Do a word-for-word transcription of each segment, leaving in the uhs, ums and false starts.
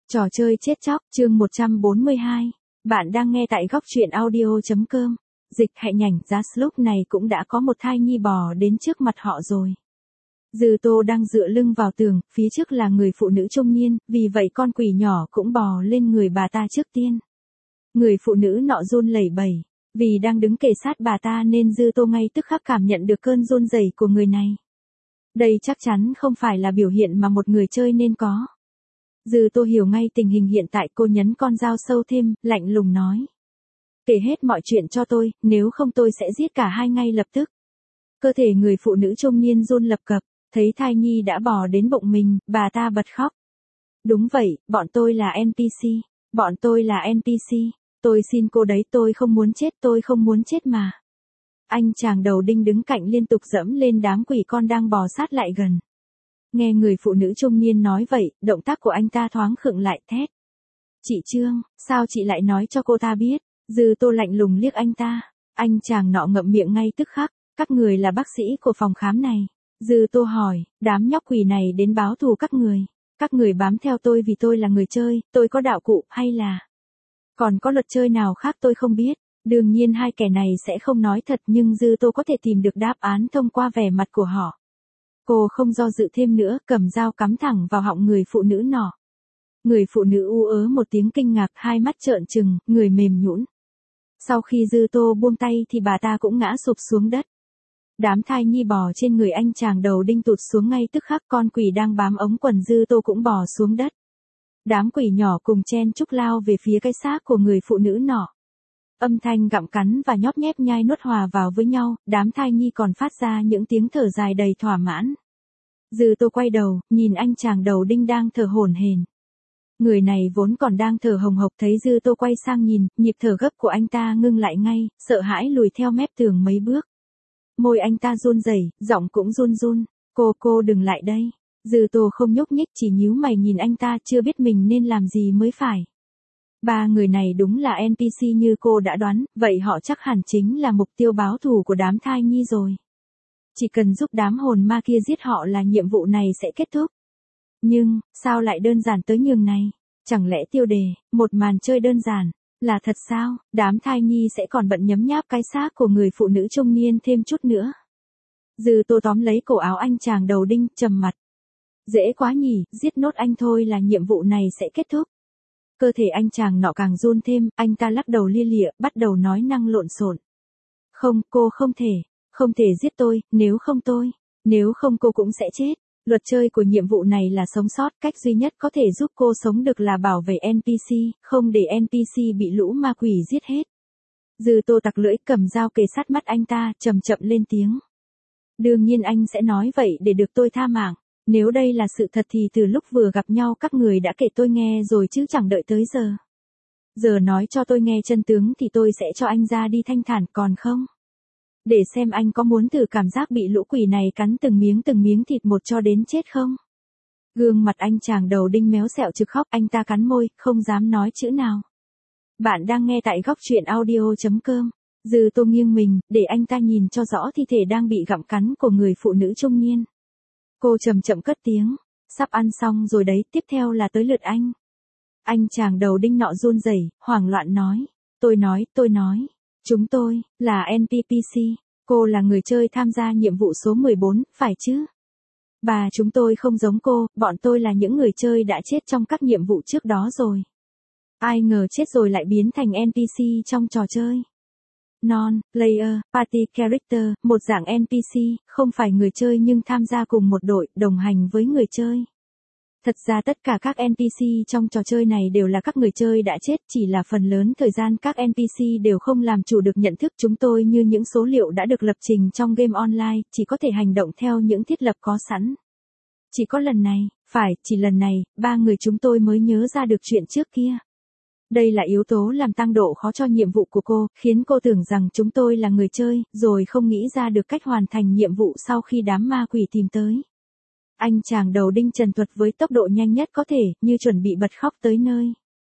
Trò chơi chết chóc, chương một trăm bốn mươi hai. Bạn đang nghe tại góc truyện audio.com. Dịch hạnh nhảnh, giá lúc này cũng đã có một thai nhi bò đến trước mặt họ rồi. Dư Tô đang dựa lưng vào tường, phía trước là người phụ nữ trung niên, vì vậy con quỷ nhỏ cũng bò lên người bà ta trước tiên. Người phụ nữ nọ run lẩy bẩy, vì đang đứng kề sát bà ta nên Dư Tô ngay tức khắc cảm nhận được cơn run rẩy của người này. Đây chắc chắn không phải là biểu hiện mà một người chơi nên có. Dư Tô hiểu ngay tình hình hiện tại, cô nhấn con dao sâu thêm, lạnh lùng nói. Kể hết mọi chuyện cho tôi, nếu không tôi sẽ giết cả hai ngay lập tức. Cơ thể người phụ nữ trung niên run lập cập, thấy thai nhi đã bò đến bụng mình, bà ta bật khóc. Đúng vậy, bọn tôi là en pê xê, bọn tôi là en pê xê, tôi xin cô đấy, tôi không muốn chết, tôi không muốn chết mà. Anh chàng đầu đinh đứng cạnh liên tục dẫm lên đám quỷ con đang bò sát lại gần. Nghe người phụ nữ trung niên nói vậy, động tác của anh ta thoáng khựng lại, thét. Chị Trương, sao chị lại nói cho cô ta biết? Dư Tô lạnh lùng liếc anh ta. Anh chàng nọ ngậm miệng ngay tức khắc. Các người là bác sĩ của phòng khám này. Dư Tô hỏi, đám nhóc quỷ này đến báo thù các người. Các người bám theo tôi vì tôi là người chơi, tôi có đạo cụ, hay là còn có luật chơi nào khác tôi không biết. Đương nhiên hai kẻ này sẽ không nói thật, nhưng Dư Tô có thể tìm được đáp án thông qua vẻ mặt của họ. Cô không do dự thêm nữa, cầm dao cắm thẳng vào họng người phụ nữ nọ. Người phụ nữ u ớ một tiếng kinh ngạc, hai mắt trợn trừng, người mềm nhũn. Sau khi Dư Tô buông tay thì bà ta cũng ngã sụp xuống đất. Đám thai nhi bò trên người anh chàng đầu đinh tụt xuống ngay tức khắc, con quỷ đang bám ống quần Dư Tô cũng bò xuống đất. Đám quỷ nhỏ cùng chen chúc lao về phía cái xác của người phụ nữ nọ. Âm thanh gặm cắn và nhóp nhép nhai nuốt hòa vào với nhau, đám thai nhi còn phát ra những tiếng thở dài đầy thỏa mãn. Dư Tô quay đầu, nhìn anh chàng đầu đinh đang thở hổn hển. Người này vốn còn đang thở hồng hộc, thấy Dư Tô quay sang nhìn, nhịp thở gấp của anh ta ngưng lại ngay, sợ hãi lùi theo mép tường mấy bước. Môi anh ta run rẩy, giọng cũng run run. Cô cô đừng lại đây. Dư Tô không nhúc nhích, chỉ nhíu mày nhìn anh ta, chưa biết mình nên làm gì mới phải. Ba người này đúng là en pê xê như cô đã đoán, vậy họ chắc hẳn chính là mục tiêu báo thù của đám thai nhi rồi. Chỉ cần giúp đám hồn ma kia giết họ là nhiệm vụ này sẽ kết thúc. Nhưng, sao lại đơn giản tới nhường này? Chẳng lẽ tiêu đề, một màn chơi đơn giản, là thật sao? Đám thai nhi sẽ còn bận nhấm nháp cái xác của người phụ nữ trung niên thêm chút nữa. Dư Tô tóm lấy cổ áo anh chàng đầu đinh, trầm mặt. Dễ quá nhỉ, giết nốt anh thôi là nhiệm vụ này sẽ kết thúc. Cơ thể anh chàng nọ càng run thêm, anh ta lắc đầu lia lịa, bắt đầu nói năng lộn xộn. Không, cô không thể, không thể giết tôi, nếu không tôi, nếu không cô cũng sẽ chết. Luật chơi của nhiệm vụ này là sống sót, cách duy nhất có thể giúp cô sống được là bảo vệ en pê xê, không để en pê xê bị lũ ma quỷ giết hết. Dư Tô tặc lưỡi, cầm dao kề sát mắt anh ta, chậm chậm lên tiếng. Đương nhiên anh sẽ nói vậy để được tôi tha mạng. Nếu đây là sự thật thì từ lúc vừa gặp nhau các người đã kể tôi nghe rồi chứ chẳng đợi tới giờ. Giờ nói cho tôi nghe chân tướng thì tôi sẽ cho anh ra đi thanh thản, còn không? Để xem anh có muốn thử cảm giác bị lũ quỷ này cắn từng miếng từng miếng thịt một cho đến chết không? Gương mặt anh chàng đầu đinh méo xẹo trực khóc, anh ta cắn môi, không dám nói chữ nào. Bạn đang nghe tại góc truyện audio.com. Dư Tô nghiêng mình, để anh ta nhìn cho rõ thi thể đang bị gặm cắn của người phụ nữ trung niên. Cô chậm chậm cất tiếng, sắp ăn xong rồi đấy, tiếp theo là tới lượt anh. Anh chàng đầu đinh nọ run rẩy, hoảng loạn nói, tôi nói, tôi nói, chúng tôi, là en pê xê, cô là người chơi tham gia nhiệm vụ số mười bốn, phải chứ? Bà chúng tôi không giống cô, bọn tôi là những người chơi đã chết trong các nhiệm vụ trước đó rồi. Ai ngờ chết rồi lại biến thành en pê xê trong trò chơi. Non-player, party character, một dạng en pê xê, không phải người chơi nhưng tham gia cùng một đội, đồng hành với người chơi. Thật ra tất cả các en pê xê trong trò chơi này đều là các người chơi đã chết, chỉ là phần lớn thời gian các en pê xê đều không làm chủ được nhận thức chúng tôi như những số liệu đã được lập trình trong game online, chỉ có thể hành động theo những thiết lập có sẵn. Chỉ có lần này, phải, chỉ lần này, ba người chúng tôi mới nhớ ra được chuyện trước kia. Đây là yếu tố làm tăng độ khó cho nhiệm vụ của cô, khiến cô tưởng rằng chúng tôi là người chơi, rồi không nghĩ ra được cách hoàn thành nhiệm vụ sau khi đám ma quỷ tìm tới. Anh chàng đầu đinh trần thuật với tốc độ nhanh nhất có thể, như chuẩn bị bật khóc tới nơi.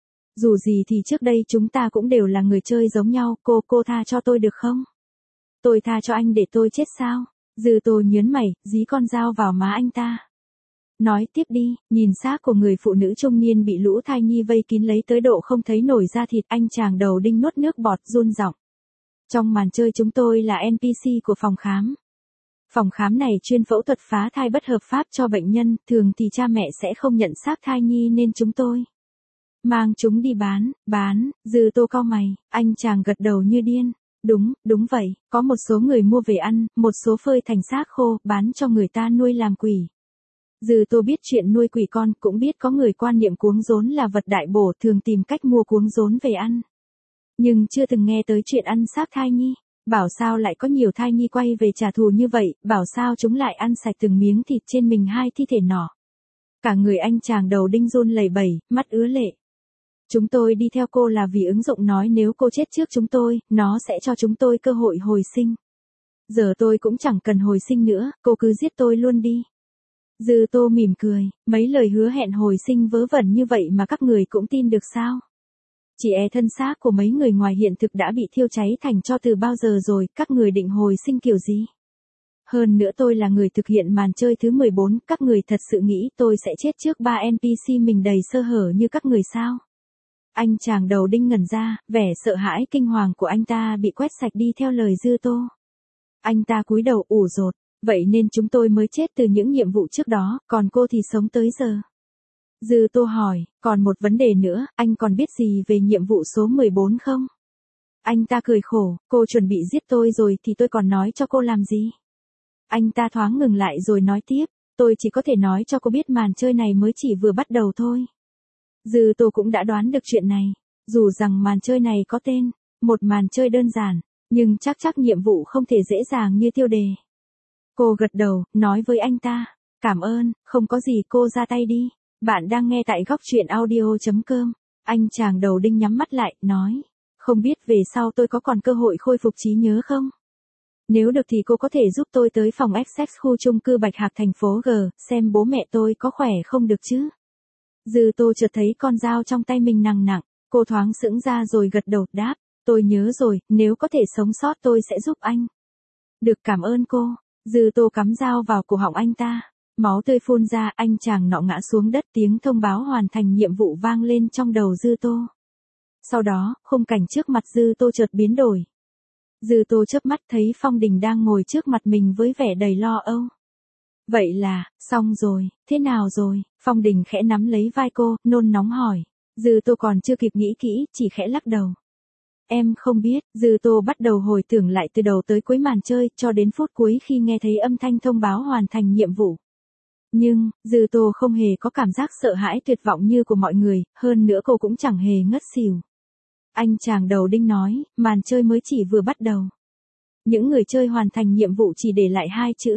Dù gì thì trước đây chúng ta cũng đều là người chơi giống nhau, cô, cô tha cho tôi được không? Tôi tha cho anh để tôi chết sao? Dư Tô nhớn mày, dí con dao vào má anh ta. Nói tiếp đi, nhìn xác của người phụ nữ trung niên bị lũ thai nhi vây kín lấy tới độ không thấy nổi da thịt, anh chàng đầu đinh nuốt nước bọt run giọng. Trong màn chơi chúng tôi là en pê xê của phòng khám. Phòng khám này chuyên phẫu thuật phá thai bất hợp pháp cho bệnh nhân, thường thì cha mẹ sẽ không nhận xác thai nhi nên chúng tôi mang chúng đi bán, bán, Dư Tô cau mày, anh chàng gật đầu như điên. Đúng, đúng vậy, có một số người mua về ăn, một số phơi thành xác khô, bán cho người ta nuôi làm quỷ. Dư Tô biết chuyện nuôi quỷ con, cũng biết có người quan niệm cuống rốn là vật đại bổ, thường tìm cách mua cuống rốn về ăn. Nhưng chưa từng nghe tới chuyện ăn xác thai nhi. Bảo sao lại có nhiều thai nhi quay về trả thù như vậy, bảo sao chúng lại ăn sạch từng miếng thịt trên mình hai thi thể nọ. Cả người anh chàng đầu đinh run lẩy bẩy, mắt ứa lệ. Chúng tôi đi theo cô là vì ứng dụng nói nếu cô chết trước chúng tôi, nó sẽ cho chúng tôi cơ hội hồi sinh. Giờ tôi cũng chẳng cần hồi sinh nữa, cô cứ giết tôi luôn đi. Dư Tô mỉm cười, mấy lời hứa hẹn hồi sinh vớ vẩn như vậy mà các người cũng tin được sao? Chỉ e thân xác của mấy người ngoài hiện thực đã bị thiêu cháy thành tro từ bao giờ rồi, các người định hồi sinh kiểu gì? Hơn nữa tôi là người thực hiện màn chơi thứ mười bốn, các người thật sự nghĩ tôi sẽ chết trước ba en pê xê mình đầy sơ hở như các người sao? Anh chàng đầu đinh ngẩn ra, vẻ sợ hãi kinh hoàng của anh ta bị quét sạch đi theo lời Dư Tô. Anh ta cúi đầu ủ rột, vậy nên chúng tôi mới chết từ những nhiệm vụ trước đó, còn cô thì sống tới giờ. Dư Tô hỏi, còn một vấn đề nữa, anh còn biết gì về nhiệm vụ số mười bốn không? Anh ta cười khổ, cô chuẩn bị giết tôi rồi thì tôi còn nói cho cô làm gì? Anh ta thoáng ngừng lại rồi nói tiếp, tôi chỉ có thể nói cho cô biết màn chơi này mới chỉ vừa bắt đầu thôi. Dư Tô cũng đã đoán được chuyện này, dù rằng màn chơi này có tên, một màn chơi đơn giản, nhưng chắc chắc nhiệm vụ không thể dễ dàng như tiêu đề. Cô gật đầu, nói với anh ta, cảm ơn, không có gì cô ra tay đi. Bạn đang nghe tại góc truyện audio.com. Anh chàng đầu đinh nhắm mắt lại, nói. Không biết về sau tôi có còn cơ hội khôi phục trí nhớ không? Nếu được thì cô có thể giúp tôi tới phòng Essex khu chung cư Bạch Hạc thành phố G, xem bố mẹ tôi có khỏe không được chứ? Dư Tô chợt thấy con dao trong tay mình nặng nặng, cô thoáng sững ra rồi gật đầu đáp. Tôi nhớ rồi, nếu có thể sống sót tôi sẽ giúp anh. Được, cảm ơn cô. Dư Tô cắm dao vào cổ họng anh ta. Máu tươi phun ra, anh chàng nọ ngã xuống đất, tiếng thông báo hoàn thành nhiệm vụ vang lên trong đầu Dư Tô. Sau đó, khung cảnh trước mặt Dư Tô chợt biến đổi. Dư Tô chớp mắt thấy Phong Đình đang ngồi trước mặt mình với vẻ đầy lo âu. Vậy là, xong rồi, thế nào rồi? Phong Đình khẽ nắm lấy vai cô, nôn nóng hỏi. Dư Tô còn chưa kịp nghĩ kỹ, chỉ khẽ lắc đầu. Em không biết, Dư Tô bắt đầu hồi tưởng lại từ đầu tới cuối màn chơi, cho đến phút cuối khi nghe thấy âm thanh thông báo hoàn thành nhiệm vụ. Nhưng, Dư Tô không hề có cảm giác sợ hãi tuyệt vọng như của mọi người, hơn nữa cô cũng chẳng hề ngất xỉu. Anh chàng đầu đinh nói, màn chơi mới chỉ vừa bắt đầu. Những người chơi hoàn thành nhiệm vụ chỉ để lại hai chữ.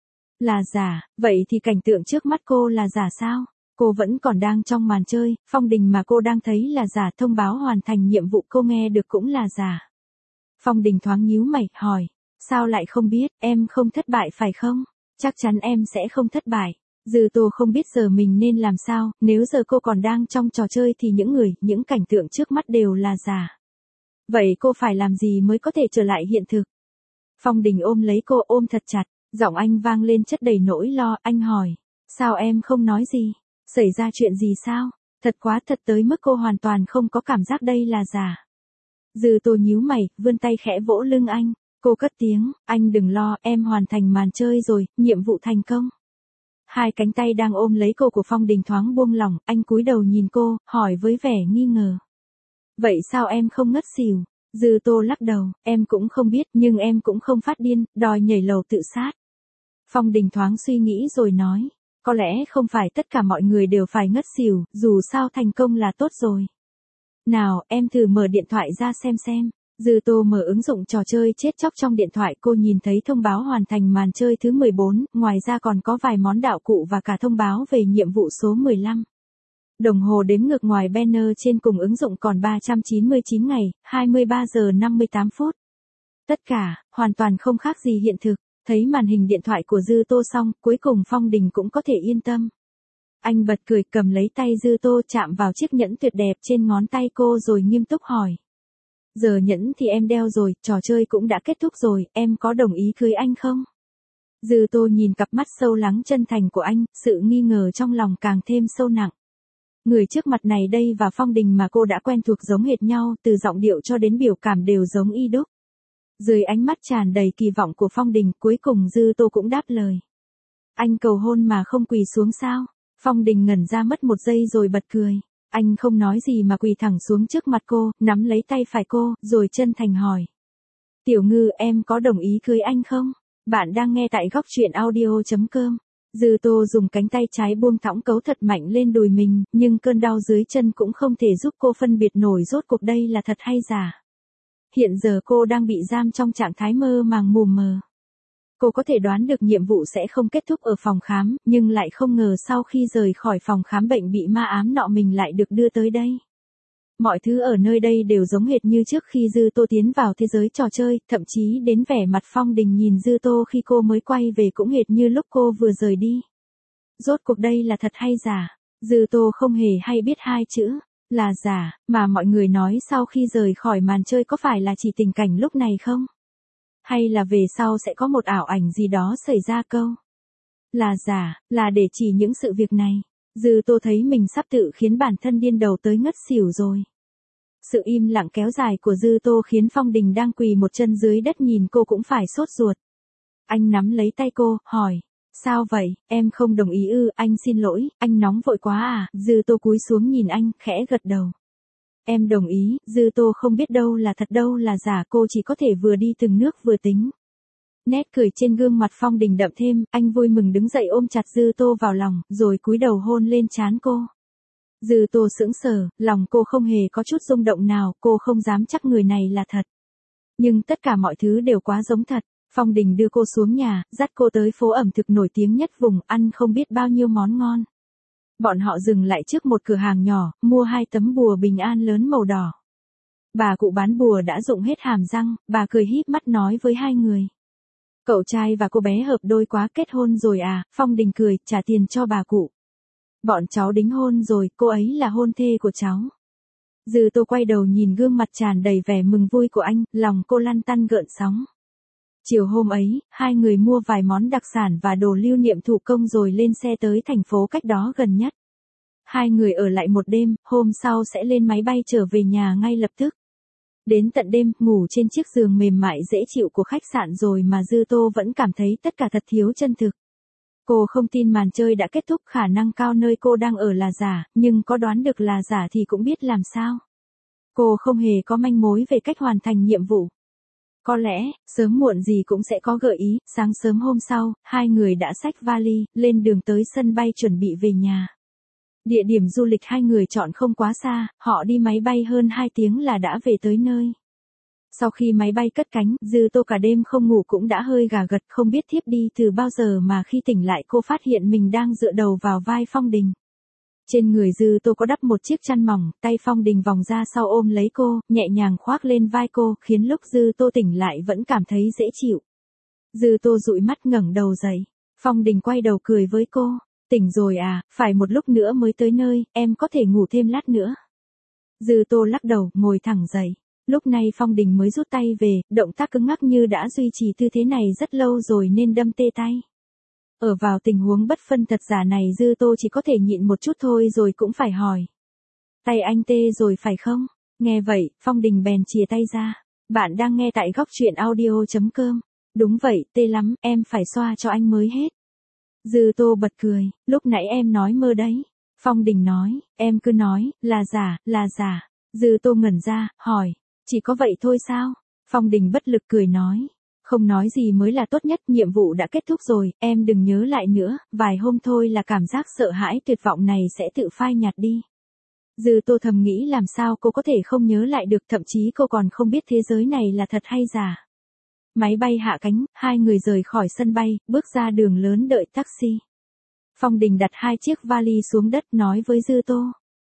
Là giả, vậy thì cảnh tượng trước mắt cô là giả sao? Cô vẫn còn đang trong màn chơi, Phong Đình mà cô đang thấy là giả, thông báo hoàn thành nhiệm vụ cô nghe được cũng là giả. Phong Đình thoáng nhíu mày, hỏi, sao lại không biết, em không thất bại phải không? Chắc chắn em sẽ không thất bại. Dư Tô không biết giờ mình nên làm sao, nếu giờ cô còn đang trong trò chơi thì những người, những cảnh tượng trước mắt đều là giả. Vậy cô phải làm gì mới có thể trở lại hiện thực? Phong Đình ôm lấy cô, ôm thật chặt, giọng anh vang lên chất đầy nỗi lo, anh hỏi, sao em không nói gì? Xảy ra chuyện gì sao? Thật quá, thật tới mức cô hoàn toàn không có cảm giác đây là giả. Dư Tô nhíu mày, vươn tay khẽ vỗ lưng anh. Cô cất tiếng, anh đừng lo, em hoàn thành màn chơi rồi, nhiệm vụ thành công. Hai cánh tay đang ôm lấy cô của Phong Đình thoáng buông lỏng, anh cúi đầu nhìn cô, hỏi với vẻ nghi ngờ. Vậy sao em không ngất xỉu? Dư Tô lắc đầu, em cũng không biết, nhưng em cũng không phát điên, đòi nhảy lầu tự sát. Phong Đình thoáng suy nghĩ rồi nói, có lẽ không phải tất cả mọi người đều phải ngất xỉu, dù sao thành công là tốt rồi. Nào, em thử mở điện thoại ra xem xem. Dư Tô mở ứng dụng trò chơi chết chóc trong điện thoại, cô nhìn thấy thông báo hoàn thành màn chơi thứ mười bốn, ngoài ra còn có vài món đạo cụ và cả thông báo về nhiệm vụ số mười lăm. Đồng hồ đếm ngược ngoài banner trên cùng ứng dụng còn ba trăm chín mươi chín ngày, hai mươi ba giờ năm mươi tám phút. Tất cả, hoàn toàn không khác gì hiện thực. Thấy màn hình điện thoại của Dư Tô xong, cuối cùng Phong Đình cũng có thể yên tâm. Anh bật cười, cầm lấy tay Dư Tô, chạm vào chiếc nhẫn tuyệt đẹp trên ngón tay cô rồi nghiêm túc hỏi. Giờ nhẫn thì em đeo rồi, trò chơi cũng đã kết thúc rồi, em có đồng ý cưới anh không? Dư Tô nhìn cặp mắt sâu lắng chân thành của anh, sự nghi ngờ trong lòng càng thêm sâu nặng. Người trước mặt này đây và Phong Đình mà cô đã quen thuộc giống hệt nhau, từ giọng điệu cho đến biểu cảm đều giống y đúc. Dưới ánh mắt tràn đầy kỳ vọng của Phong Đình, cuối cùng Dư Tô cũng đáp lời. Anh cầu hôn mà không quỳ xuống sao? Phong Đình ngẩn ra mất một giây rồi bật cười. Anh không nói gì mà quỳ thẳng xuống trước mặt cô, nắm lấy tay phải cô, rồi chân thành hỏi. Tiểu Ngư, em có đồng ý cưới anh không? Bạn đang nghe tại góc truyện audio.com. Dư Tô dùng cánh tay trái buông thõng cấu thật mạnh lên đùi mình, nhưng cơn đau dưới chân cũng không thể giúp cô phân biệt nổi rốt cuộc đây là thật hay giả. Hiện giờ cô đang bị giam trong trạng thái mơ màng mù mờ. Cô có thể đoán được nhiệm vụ sẽ không kết thúc ở phòng khám, nhưng lại không ngờ sau khi rời khỏi phòng khám bệnh bị ma ám nọ mình lại được đưa tới đây. Mọi thứ ở nơi đây đều giống hệt như trước khi Dư Tô tiến vào thế giới trò chơi, thậm chí đến vẻ mặt Phong Đình nhìn Dư Tô khi cô mới quay về cũng hệt như lúc cô vừa rời đi. Rốt cuộc đây là thật hay giả? Dư Tô không hề hay biết hai chữ, là giả, mà mọi người nói sau khi rời khỏi màn chơi có phải là chỉ tình cảnh lúc này không? Hay là về sau sẽ có một ảo ảnh gì đó xảy ra câu? Là giả, là để chỉ những sự việc này. Dư Tô thấy mình sắp tự khiến bản thân điên đầu tới ngất xỉu rồi. Sự im lặng kéo dài của Dư Tô khiến Phong Đình đang quỳ một chân dưới đất nhìn cô cũng phải sốt ruột. Anh nắm lấy tay cô, hỏi. Sao vậy, em không đồng ý ư? Anh xin lỗi, anh nóng vội quá à? Dư Tô cúi xuống nhìn anh, khẽ gật đầu. Em đồng ý, Dư Tô không biết đâu là thật đâu là giả, cô chỉ có thể vừa đi từng nước vừa tính. Nét cười trên gương mặt Phong Đình đậm thêm, anh vui mừng đứng dậy ôm chặt Dư Tô vào lòng, rồi cúi đầu hôn lên trán cô. Dư Tô sững sờ, lòng cô không hề có chút rung động nào, cô không dám chắc người này là thật. Nhưng tất cả mọi thứ đều quá giống thật. Phong Đình đưa cô xuống nhà, dắt cô tới phố ẩm thực nổi tiếng nhất vùng, ăn không biết bao nhiêu món ngon. Bọn họ dừng lại trước một cửa hàng nhỏ, mua hai tấm bùa bình an lớn màu đỏ. Bà cụ bán bùa đã rụng hết hàm răng, bà cười híp mắt nói với hai người. Cậu trai và cô bé hợp đôi quá, kết hôn rồi à? Phong Đình cười, trả tiền cho bà cụ. Bọn cháu đính hôn rồi, cô ấy là hôn thê của cháu. Dư Tô quay đầu nhìn gương mặt tràn đầy vẻ mừng vui của anh, lòng cô lăn tăn gợn sóng. Chiều hôm ấy, hai người mua vài món đặc sản và đồ lưu niệm thủ công rồi lên xe tới thành phố cách đó gần nhất. Hai người ở lại một đêm, hôm sau sẽ lên máy bay trở về nhà ngay lập tức. Đến tận đêm, ngủ trên chiếc giường mềm mại dễ chịu của khách sạn rồi mà Dư Tô vẫn cảm thấy tất cả thật thiếu chân thực. Cô không tin màn chơi đã kết thúc, khả năng cao nơi cô đang ở là giả, nhưng có đoán được là giả thì cũng biết làm sao. Cô không hề có manh mối về cách hoàn thành nhiệm vụ. Có lẽ, sớm muộn gì cũng sẽ có gợi ý. Sáng sớm hôm sau, hai người đã xách vali, lên đường tới sân bay chuẩn bị về nhà. Địa điểm du lịch hai người chọn không quá xa, họ đi máy bay hơn hai tiếng là đã về tới nơi. Sau khi máy bay cất cánh, Dư Tô cả đêm không ngủ cũng đã hơi gà gật, không biết thiếp đi từ bao giờ mà khi tỉnh lại cô phát hiện mình đang dựa đầu vào vai Phong Đình. Trên người Dư Tô có đắp một chiếc chăn mỏng, tay Phong Đình vòng ra sau ôm lấy cô, nhẹ nhàng khoác lên vai cô, khiến lúc Dư Tô tỉnh lại vẫn cảm thấy dễ chịu. Dư Tô dụi mắt ngẩng đầu dậy. Phong Đình quay đầu cười với cô. Tỉnh rồi à, phải một lúc nữa mới tới nơi, em có thể ngủ thêm lát nữa. Dư Tô lắc đầu, ngồi thẳng dậy. Lúc này Phong Đình mới rút tay về, động tác cứng ngắc như đã duy trì tư thế này rất lâu rồi nên đâm tê tay. Ở vào tình huống bất phân thật giả này Dư Tô chỉ có thể nhịn một chút thôi rồi cũng phải hỏi. Tay anh tê rồi phải không? Nghe vậy, Phong Đình bèn chìa tay ra. Bạn đang nghe tại góc truyện audio.com. Đúng vậy, tê lắm, em phải xoa cho anh mới hết. Dư Tô bật cười, lúc nãy em nói mơ đấy. Phong Đình nói, em cứ nói, là giả, là giả. Dư Tô ngẩn ra, hỏi, chỉ có vậy thôi sao? Phong Đình bất lực cười nói, không nói gì mới là tốt nhất, nhiệm vụ đã kết thúc rồi, em đừng nhớ lại nữa, vài hôm thôi là cảm giác sợ hãi tuyệt vọng này sẽ tự phai nhạt đi. Dư Tô thầm nghĩ làm sao cô có thể không nhớ lại được, thậm chí cô còn không biết thế giới này là thật hay giả. Máy bay hạ cánh, hai người rời khỏi sân bay, bước ra đường lớn đợi taxi. Phong Đình đặt hai chiếc vali xuống đất nói với Dư Tô.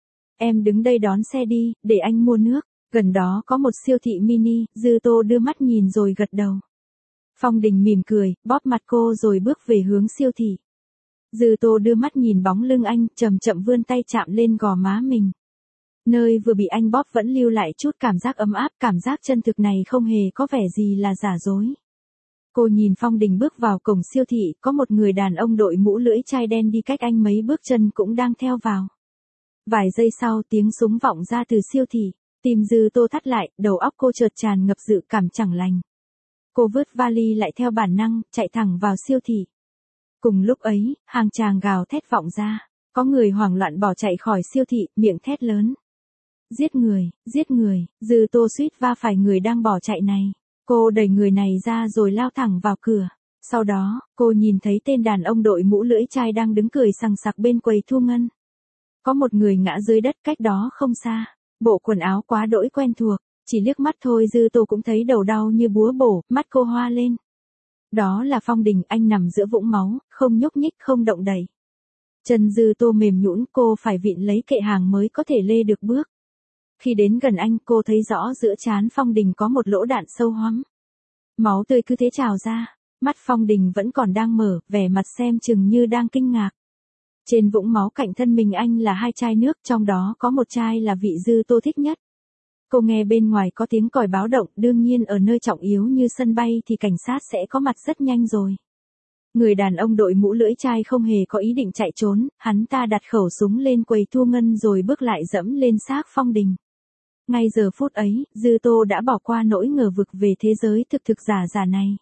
Em đứng đây đón xe đi, để anh mua nước. Gần đó có một siêu thị mini, Dư Tô đưa mắt nhìn rồi gật đầu. Phong Đình mỉm cười, bóp mặt cô rồi bước về hướng siêu thị. Dư Tô đưa mắt nhìn bóng lưng anh, chậm chậm vươn tay chạm lên gò má mình. Nơi vừa bị anh bóp vẫn lưu lại chút cảm giác ấm áp, cảm giác chân thực này không hề có vẻ gì là giả dối. Cô nhìn Phong Đình bước vào cổng siêu thị, có một người đàn ông đội mũ lưỡi chai đen đi cách anh mấy bước chân cũng đang theo vào. Vài giây sau tiếng súng vọng ra từ siêu thị, tim Dư Tô thắt lại, đầu óc cô chợt tràn ngập dự cảm chẳng lành. Cô vứt vali lại theo bản năng, chạy thẳng vào siêu thị. Cùng lúc ấy, hàng tràng gào thét vọng ra, có người hoảng loạn bỏ chạy khỏi siêu thị, miệng thét lớn. Giết người, giết người, Dư Tô suýt va phải người đang bỏ chạy này. Cô đẩy người này ra rồi lao thẳng vào cửa. Sau đó, cô nhìn thấy tên đàn ông đội mũ lưỡi chai đang đứng cười sằng sặc bên quầy thu ngân. Có một người ngã dưới đất cách đó không xa. Bộ quần áo quá đỗi quen thuộc, chỉ liếc mắt thôi Dư Tô cũng thấy đầu đau như búa bổ, mắt cô hoa lên. Đó là Phong Đình, anh nằm giữa vũng máu, không nhúc nhích không động đậy. Chân Dư Tô mềm nhũn, cô phải vịn lấy kệ hàng mới có thể lê được bước. Khi đến gần anh, cô thấy rõ giữa trán Phong Đình có một lỗ đạn sâu hoắm. Máu tươi cứ thế trào ra, mắt Phong Đình vẫn còn đang mở, vẻ mặt xem chừng như đang kinh ngạc. Trên vũng máu cạnh thân mình anh là hai chai nước, trong đó có một chai là vị Dư Tô thích nhất. Cô nghe bên ngoài có tiếng còi báo động, đương nhiên ở nơi trọng yếu như sân bay thì cảnh sát sẽ có mặt rất nhanh rồi. Người đàn ông đội mũ lưỡi chai không hề có ý định chạy trốn, hắn ta đặt khẩu súng lên quầy thu ngân rồi bước lại dẫm lên xác Phong Đình. Ngay giờ phút ấy, Dư Tô đã bỏ qua nỗi ngờ vực về thế giới thực thực giả giả này.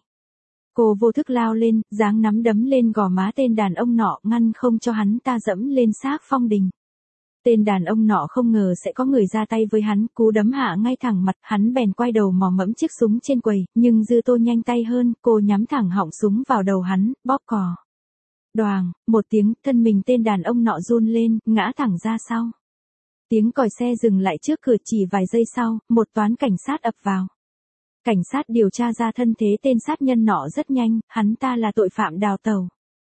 Cô vô thức lao lên, giáng nắm đấm lên gò má tên đàn ông nọ, ngăn không cho hắn ta dẫm lên xác Phong Đình. Tên đàn ông nọ không ngờ sẽ có người ra tay với hắn, cú đấm hạ ngay thẳng mặt, hắn bèn quay đầu mò mẫm chiếc súng trên quầy, nhưng Dư Tô nhanh tay hơn, cô nhắm thẳng họng súng vào đầu hắn, bóp cò. Đoàng, một tiếng, thân mình tên đàn ông nọ run lên, ngã thẳng ra sau. Tiếng còi xe dừng lại trước cửa, chỉ vài giây sau, một toán cảnh sát ập vào. Cảnh sát điều tra ra thân thế tên sát nhân nọ rất nhanh, hắn ta là tội phạm đào tẩu.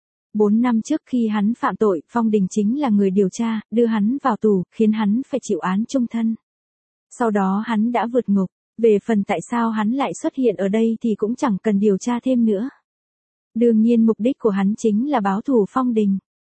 Bốn năm trước khi hắn phạm tội, Phong Đình chính là người điều tra, đưa hắn vào tù, khiến hắn phải chịu án chung thân. Sau đó hắn đã vượt ngục, về phần tại sao hắn lại xuất hiện ở đây thì cũng chẳng cần điều tra thêm nữa. Đương nhiên mục đích của hắn chính là báo thù Phong Đình.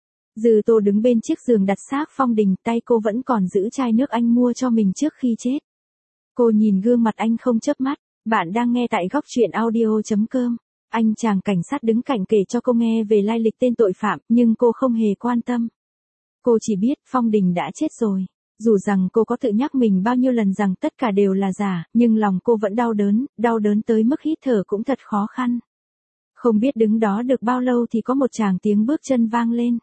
Dư Tô đứng bên chiếc giường đặt xác Phong Đình, tay cô vẫn còn giữ chai nước anh mua cho mình trước khi chết. Cô nhìn gương mặt anh không chớp mắt. Bạn đang nghe tại góc truyện audio chấm com. Anh chàng cảnh sát đứng cạnh kể cho cô nghe về lai lịch tên tội phạm, nhưng cô không hề quan tâm. Cô chỉ biết Phong Đình đã chết rồi. Dù rằng cô có tự nhắc mình bao nhiêu lần rằng tất cả đều là giả, nhưng lòng cô vẫn đau đớn, đau đớn tới mức hít thở cũng thật khó khăn. Không biết đứng đó được bao lâu thì có một tràng tiếng bước chân vang lên.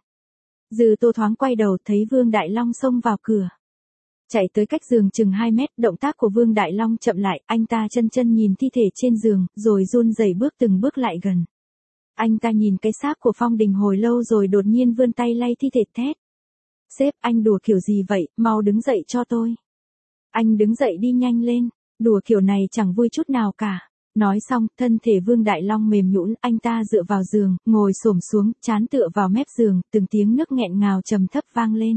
Dư Tô thoáng quay đầu thấy Vương Đại Long xông vào cửa. Chạy tới cách giường chừng hai mét, động tác của Vương Đại Long chậm lại, anh ta chân chân nhìn thi thể trên giường, rồi run rẩy bước từng bước lại gần. Anh ta nhìn cái xác của Phong Đình hồi lâu rồi đột nhiên vươn tay lay thi thể thét. Sếp, anh đùa kiểu gì vậy, mau đứng dậy cho tôi. Anh đứng dậy đi nhanh lên, đùa kiểu này chẳng vui chút nào cả. Nói xong, thân thể Vương Đại Long mềm nhũn, anh ta dựa vào giường, ngồi xổm xuống, trán tựa vào mép giường, từng tiếng nước nghẹn ngào trầm thấp vang lên.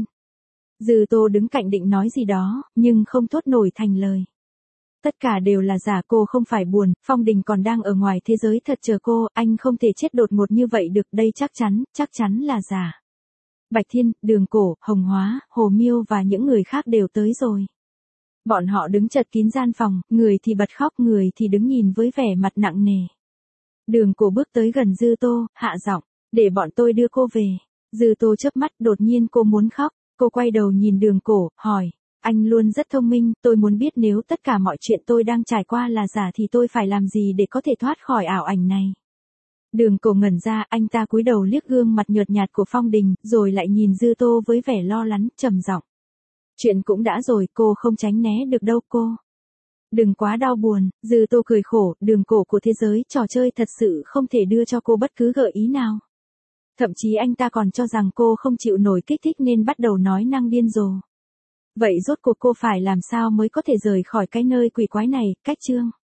Dư Tô đứng cạnh định nói gì đó, nhưng không thốt nổi thành lời. Tất cả đều là giả, cô không phải buồn, Phong Đình còn đang ở ngoài thế giới thật chờ cô, anh không thể chết đột ngột như vậy được, đây chắc chắn, chắc chắn là giả. Bạch Thiên, Đường Cổ, Hồng Hóa, Hồ Miêu và những người khác đều tới rồi. Bọn họ đứng chật kín gian phòng, người thì bật khóc, người thì đứng nhìn với vẻ mặt nặng nề. Đường Cổ bước tới gần Dư Tô, hạ giọng, để bọn tôi đưa cô về. Dư Tô chớp mắt, đột nhiên cô muốn khóc. Cô quay đầu nhìn Đường Cổ, hỏi, anh luôn rất thông minh, tôi muốn biết nếu tất cả mọi chuyện tôi đang trải qua là giả thì tôi phải làm gì để có thể thoát khỏi ảo ảnh này. Đường Cổ ngẩn ra, anh ta cúi đầu liếc gương mặt nhợt nhạt của Phong Đình, rồi lại nhìn Dư Tô với vẻ lo lắng, trầm giọng. Chuyện cũng đã rồi, cô không tránh né được đâu cô. Đừng quá đau buồn, Dư Tô cười khổ, Đường Cổ của thế giới trò chơi thật sự không thể đưa cho cô bất cứ gợi ý nào. Thậm chí anh ta còn cho rằng cô không chịu nổi kích thích nên bắt đầu nói năng điên rồ. Vậy rốt cuộc cô phải làm sao mới có thể rời khỏi cái nơi quỷ quái này, cách chương.